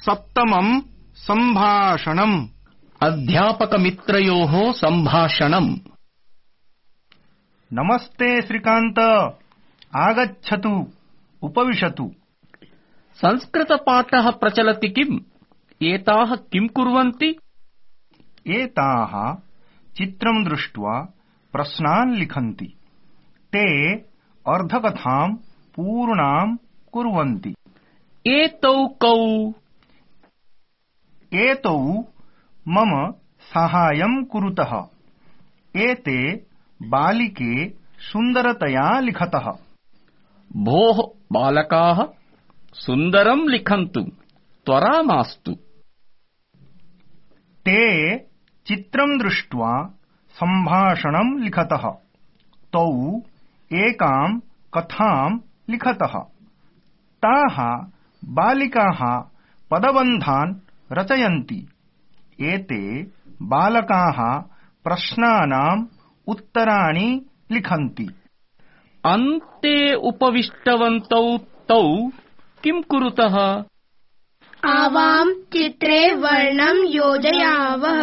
सप्तमं सम्भाषणम्। अध्यापकमित्रयोः सम्भाषणम्। नमस्ते श्रीकान्त, आगच्छतु, उपविशतु। संस्कृतपाठः प्रचलति किम्? एताः किं कुर्वन्ति? एताः चित्रं दृष्ट्वा प्रश्नान् लिखन्ति। ते अर्धकथां पूर्णां कुर्वन्ति। एतौ कौ? एतौ मम साहाय्यं कुरुतः। एते बालिके सुन्दरतया लिखतः। भोः बालकाः, सुन्दरं लिखन्तु, त्वरा मास्तु। ते चित्रं दृष्ट्वा सम्भाषणं लिखतः। तौ एकां कथां लिखतः। ताः बालिकाः पदबन्धान् रचयन्ति। एते बालकाः प्रश्नानाम् उत्तराणि लिखन्ति। अन्ते उपविष्टवन्तौ तौ किं कुरुतः? आवां चित्रे वर्णं योजयावः।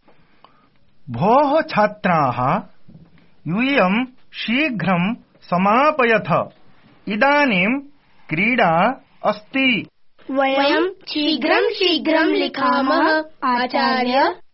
भोः छात्राः, यूयं शीघ्रं समापयथ। इदानीं क्रीडा अस्ति। वयं शीघ्रं लिखामः आचार्य।